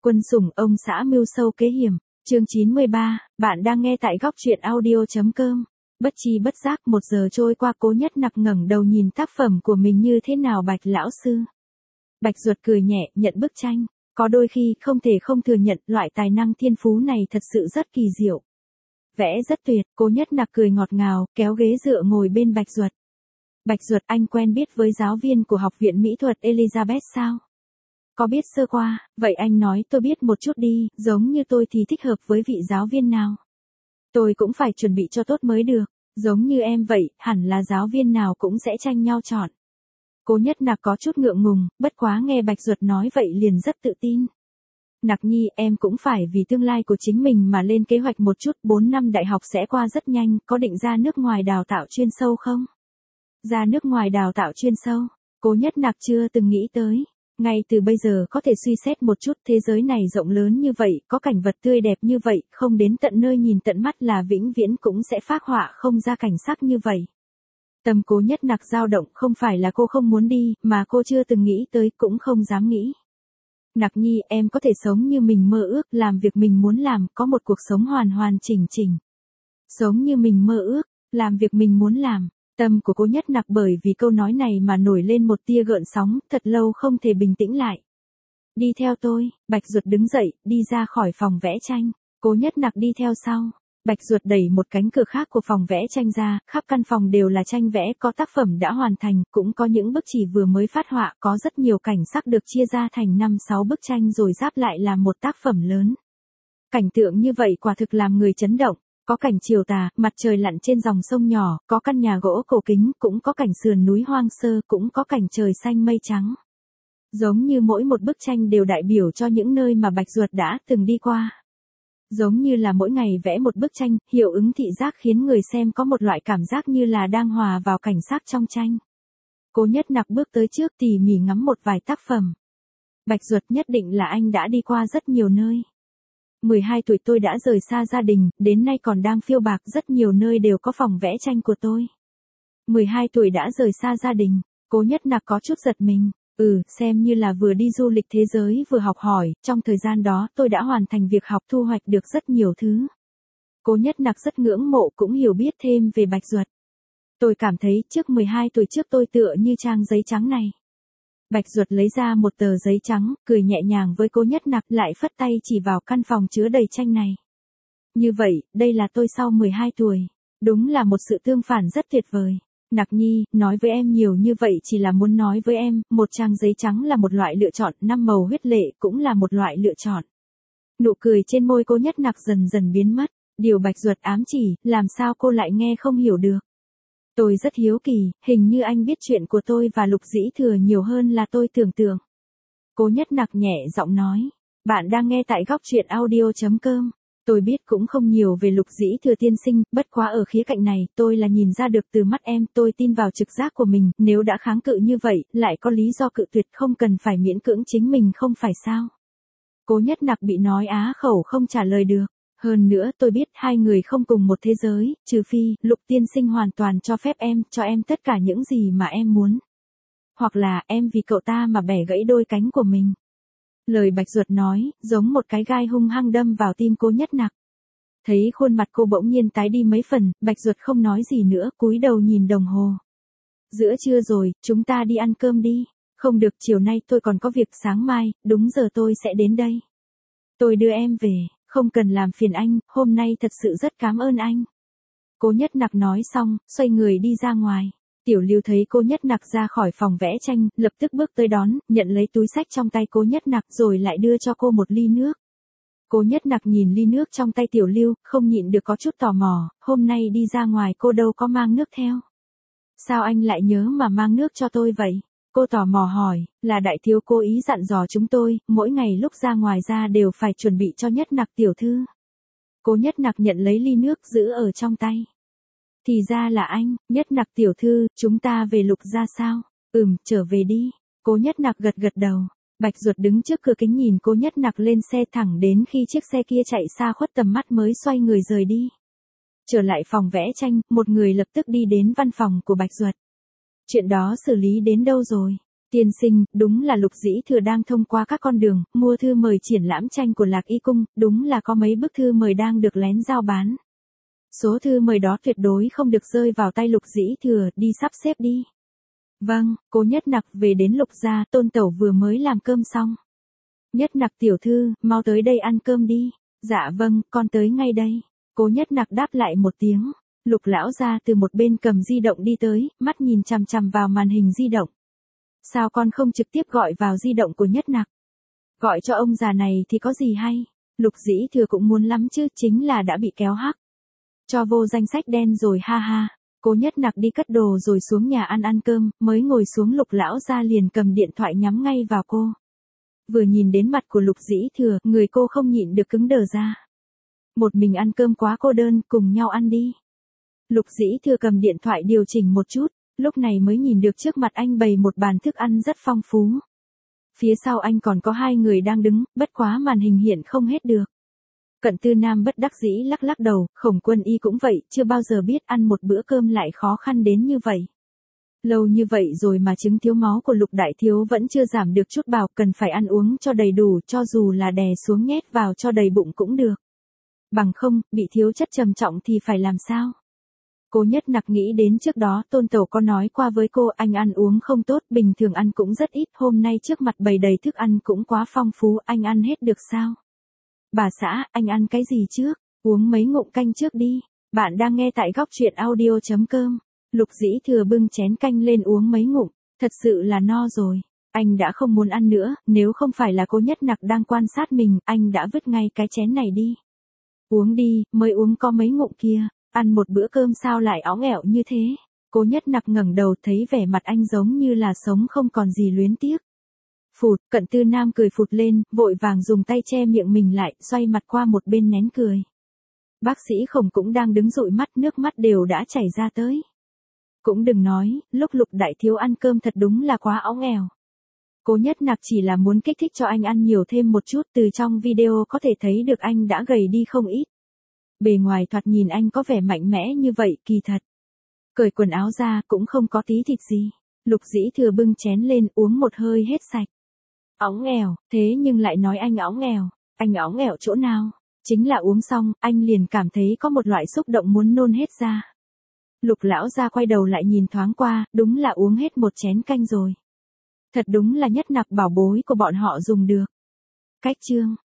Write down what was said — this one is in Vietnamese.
Quân sủng ông xã mưu sâu kế hiểm, chương 93, bạn đang nghe tại góc truyện audio.com. Bất chi bất giác 1 giờ trôi qua, Cố Nhất Nặc ngẩng đầu nhìn tác phẩm của mình như thế nào Bạch lão sư. Bạch Duật cười nhẹ, nhận bức tranh. Có đôi khi không thể không thừa nhận loại tài năng thiên phú này thật sự rất kỳ diệu. Vẽ rất tuyệt, Cố Nhất Nặc cười ngọt ngào, kéo ghế dựa ngồi bên Bạch Duật. Bạch Duật, anh quen biết với giáo viên của Học viện Mỹ thuật Elizabeth sao? Có biết sơ qua, vậy anh nói tôi biết một chút đi, giống như tôi thì thích hợp với vị giáo viên nào? Tôi cũng phải chuẩn bị cho tốt mới được, giống như em vậy, hẳn là giáo viên nào cũng sẽ tranh nhau chọn. Cố Nhất Nặc có chút ngượng ngùng, bất quá nghe Bạch Duật nói vậy liền rất tự tin. Nặc nhi, em cũng phải vì tương lai của chính mình mà lên kế hoạch một chút, 4 năm đại học sẽ qua rất nhanh, có định ra nước ngoài đào tạo chuyên sâu không? Ra nước ngoài đào tạo chuyên sâu, Cố Nhất Nặc chưa từng nghĩ tới. Ngay từ bây giờ có thể suy xét một chút, thế giới này rộng lớn như vậy, có cảnh vật tươi đẹp như vậy, không đến tận nơi nhìn tận mắt là vĩnh viễn cũng sẽ phác họa không ra cảnh sắc như vậy. Tâm Cố Nhất Nặc dao động, không phải là cô không muốn đi, mà cô chưa từng nghĩ tới, cũng không dám nghĩ. Nặc nhi, em có thể sống như mình mơ ước, làm việc mình muốn làm, có một cuộc sống hoàn hoàn chỉnh chỉnh. Sống như mình mơ ước, làm việc mình muốn làm. Tâm của Cố Nhất Nặc bởi vì câu nói này mà nổi lên một tia gợn sóng, thật lâu không thể bình tĩnh lại. Đi theo tôi, Bạch Duật đứng dậy, đi ra khỏi phòng vẽ tranh. Cố Nhất Nặc đi theo sau. Bạch Duật đẩy một cánh cửa khác của phòng vẽ tranh ra, khắp căn phòng đều là tranh vẽ, có tác phẩm đã hoàn thành, cũng có những bức chỉ vừa mới phát họa, có rất nhiều cảnh sắc được chia ra thành 5-6 bức tranh rồi ráp lại làm một tác phẩm lớn. Cảnh tượng như vậy quả thực làm người chấn động. Có cảnh chiều tà, mặt trời lặn trên dòng sông nhỏ, có căn nhà gỗ cổ kính, cũng có cảnh sườn núi hoang sơ, cũng có cảnh trời xanh mây trắng. Giống như mỗi một bức tranh đều đại biểu cho những nơi mà Bạch Duật đã từng đi qua. Giống như là mỗi ngày vẽ một bức tranh, hiệu ứng thị giác khiến người xem có một loại cảm giác như là đang hòa vào cảnh sắc trong tranh. Cố Nhất Nặc bước tới trước tỉ mỉ ngắm một vài tác phẩm. Bạch Duật, nhất định là anh đã đi qua rất nhiều nơi. 12 tuổi tôi đã rời xa gia đình, đến nay còn đang phiêu bạc, rất nhiều nơi đều có phòng vẽ tranh của tôi. 12 tuổi đã rời xa gia đình, Cố Nhất Nặc có chút giật mình. Xem như là vừa đi du lịch thế giới vừa học hỏi, trong thời gian đó tôi đã hoàn thành việc học, thu hoạch được rất nhiều thứ. Cố Nhất Nặc rất ngưỡng mộ, cũng hiểu biết thêm về Bạch Duật. Tôi cảm thấy trước 12 tuổi trước tôi tựa như trang giấy trắng này. Bạch Duật lấy ra một tờ giấy trắng, cười nhẹ nhàng với Cố Nhất Nặc, lại phất tay chỉ vào căn phòng chứa đầy tranh này. Như vậy, đây là tôi sau 12 tuổi. Đúng là một sự tương phản rất tuyệt vời. Nặc nhi, nói với em nhiều như vậy chỉ là muốn nói với em, một trang giấy trắng là một loại lựa chọn, 5 màu huyết lệ cũng là một loại lựa chọn. Nụ cười trên môi Cố Nhất Nặc dần dần biến mất. Điều Bạch Duật ám chỉ, làm sao cô lại nghe không hiểu được. Tôi rất hiếu kỳ, hình như anh biết chuyện của tôi và Lục Dĩ Thừa nhiều hơn là tôi tưởng tượng. Cố Nhất Nặc nhẹ giọng nói. Bạn đang nghe tại góc truyện audio.com. Tôi biết cũng không nhiều về Lục Dĩ Thừa tiên sinh, bất quá ở khía cạnh này, tôi là nhìn ra được từ mắt em, tôi tin vào trực giác của mình, nếu đã kháng cự như vậy, lại có lý do cự tuyệt, không cần phải miễn cưỡng chính mình không phải sao. Cố Nhất Nặc bị nói á khẩu không trả lời được. Hơn nữa tôi biết hai người không cùng một thế giới, trừ phi, Lục tiên sinh hoàn toàn cho phép em, cho em tất cả những gì mà em muốn. Hoặc là em vì cậu ta mà bẻ gãy đôi cánh của mình. Lời Bạch Duật nói, giống một cái gai hung hăng đâm vào tim Cố Nhất Nặc. Thấy khuôn mặt cô bỗng nhiên tái đi mấy phần, Bạch Duật không nói gì nữa, cúi đầu nhìn đồng hồ. Giữa trưa rồi, chúng ta đi ăn cơm đi. Không được, chiều nay tôi còn có việc, sáng mai, đúng giờ tôi sẽ đến đây. Tôi đưa em về. Không cần làm phiền anh, hôm nay thật sự rất cảm ơn anh. Cố Nhất Nặc nói xong, xoay người đi ra ngoài. Tiểu Lưu thấy Cố Nhất Nặc ra khỏi phòng vẽ tranh, lập tức bước tới đón, nhận lấy túi xách trong tay Cố Nhất Nặc rồi lại đưa cho cô một ly nước. Cố Nhất Nặc nhìn ly nước trong tay Tiểu Lưu, không nhịn được có chút tò mò, hôm nay đi ra ngoài cô đâu có mang nước theo. Sao anh lại nhớ mà mang nước cho tôi vậy? Cô tò mò hỏi, là đại thiếu cố ý dặn dò chúng tôi, mỗi ngày lúc ra ngoài ra đều phải chuẩn bị cho Nhất Nặc tiểu thư. Cố Nhất Nặc nhận lấy ly nước giữ ở trong tay. Thì ra là anh, Nhất Nặc tiểu thư, chúng ta về Lục gia sao? Trở về đi. Cố Nhất Nặc gật gật đầu. Bạch Duật đứng trước cửa kính nhìn Cố Nhất Nặc lên xe thẳng đến khi chiếc xe kia chạy xa khuất tầm mắt mới xoay người rời đi. Trở lại phòng vẽ tranh, một người lập tức đi đến văn phòng của Bạch Duật. Chuyện đó xử lý đến đâu rồi? Tiên sinh, đúng là Lục Dĩ Thừa đang thông qua các con đường, mua thư mời triển lãm tranh của Lạc Y Cung, đúng là có mấy bức thư mời đang được lén giao bán. Số thư mời đó tuyệt đối không được rơi vào tay Lục Dĩ Thừa, đi sắp xếp đi. Vâng, Cố Nhất Nặc về đến Lục gia, Tôn Tẩu vừa mới làm cơm xong. Nhất Nặc tiểu thư, mau tới đây ăn cơm đi. Dạ vâng, con tới ngay đây. Cố Nhất Nặc đáp lại một tiếng. Lục lão gia từ một bên cầm di động đi tới, mắt nhìn chằm chằm vào màn hình di động. Sao con không trực tiếp gọi vào di động của Nhất Nặc? Gọi cho ông già này thì có gì hay? Lục Dĩ Thừa cũng muốn lắm chứ, chính là đã bị kéo hắc. Cho vô danh sách đen rồi ha ha. Cố Nhất Nặc đi cất đồ rồi xuống nhà ăn cơm, mới ngồi xuống Lục lão gia liền cầm điện thoại nhắm ngay vào cô. Vừa nhìn đến mặt của Lục Dĩ Thừa, người cô không nhịn được cứng đờ ra. Một mình ăn cơm quá cô đơn, cùng nhau ăn đi. Lục Dĩ Thừa cầm điện thoại điều chỉnh một chút, lúc này mới nhìn được trước mặt anh bày một bàn thức ăn rất phong phú. Phía sau anh còn có hai người đang đứng, bất quá màn hình hiện không hết được. Cận Tư Nam bất đắc dĩ lắc lắc đầu, Khổng Quân Y cũng vậy, chưa bao giờ biết ăn một bữa cơm lại khó khăn đến như vậy. Lâu như vậy rồi mà chứng thiếu máu của Lục đại thiếu vẫn chưa giảm được chút bảo, cần phải ăn uống cho đầy đủ, cho dù là đè xuống nhét vào cho đầy bụng cũng được. Bằng không, bị thiếu chất trầm trọng thì phải làm sao? Cố Nhất Nặc nghĩ đến trước đó Tôn Tẩu có nói qua với cô, anh ăn uống không tốt, bình thường ăn cũng rất ít, hôm nay trước mặt bày đầy thức ăn cũng quá phong phú, anh ăn hết được sao? Bà xã, anh ăn cái gì trước? Uống mấy ngụm canh trước đi. Bạn đang nghe tại góc truyện audio.com. Lục Dĩ Thừa bưng chén canh lên uống mấy ngụm, thật sự là no rồi. Anh đã không muốn ăn nữa, nếu không phải là Cố Nhất Nặc đang quan sát mình, anh đã vứt ngay cái chén này đi. Uống đi, mới uống có mấy ngụm kia, ăn một bữa cơm sao lại óng ẻo như thế. Cố Nhất Nặc ngẩng đầu thấy vẻ mặt anh giống như là sống không còn gì luyến tiếc. Phụt, Cận Tư Nam cười phụt lên, vội vàng dùng tay che miệng mình lại, xoay mặt qua một bên nén cười. Bác sĩ Khổng cũng đang đứng dụi mắt, nước mắt đều đã chảy ra tới. Cũng đừng nói, lúc Lục đại thiếu ăn cơm thật đúng là quá óng ẻo. Cố Nhất Nặc chỉ là muốn kích thích cho anh ăn nhiều thêm một chút, từ trong video có thể thấy được anh đã gầy đi không ít. Bề ngoài thoạt nhìn anh có vẻ mạnh mẽ như vậy, kỳ thật. Cởi quần áo ra cũng không có tí thịt gì. Lục Dĩ Thừa bưng chén lên uống một hơi hết sạch. Óng ẻo, thế nhưng lại nói anh óng ẻo. Anh óng ẻo chỗ nào? Chính là uống xong, anh liền cảm thấy có một loại xúc động muốn nôn hết ra. Lục lão gia quay đầu lại nhìn thoáng qua, đúng là uống hết một chén canh rồi. Thật đúng là Nhất Nặc bảo bối của bọn họ dùng được. Cách chương